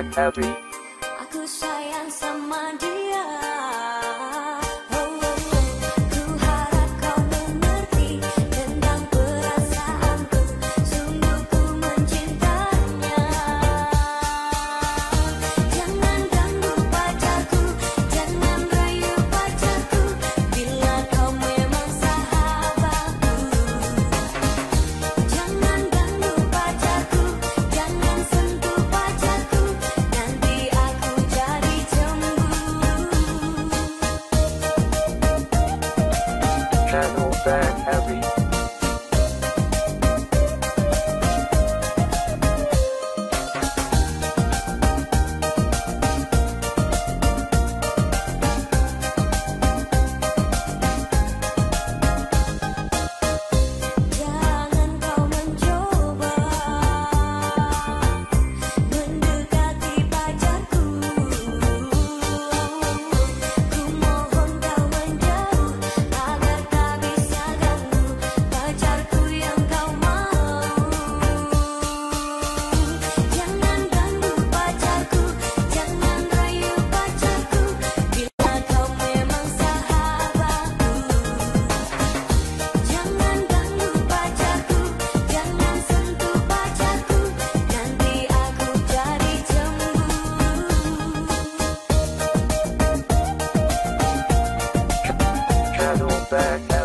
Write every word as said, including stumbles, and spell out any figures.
Heavy. Aku sayang sama dia. Oh, oh, oh. Ku harap kau mengerti tentang perasaanku. Sungguh ku mencintainya. Jangan ganggu pacarku, jangan rayu pacarku. Bila kau memang sahabatku. Jangan ganggu pacarku, jangan sentuh pacarku. Nanti aku jadi cemburu. Channel back heavy. Jangan kau mencoba mendekati pacarku. Ku mohon kau menjauh agar tak bisa ganggu pacarku yang kau mau. Jangan ganggu pacarku, jangan rayu pacarku. Bila kau memang sahabatku. Jangan ganggu pacarku, jangan sentuh pacarku. Nanti aku jadi cemburu. Channel back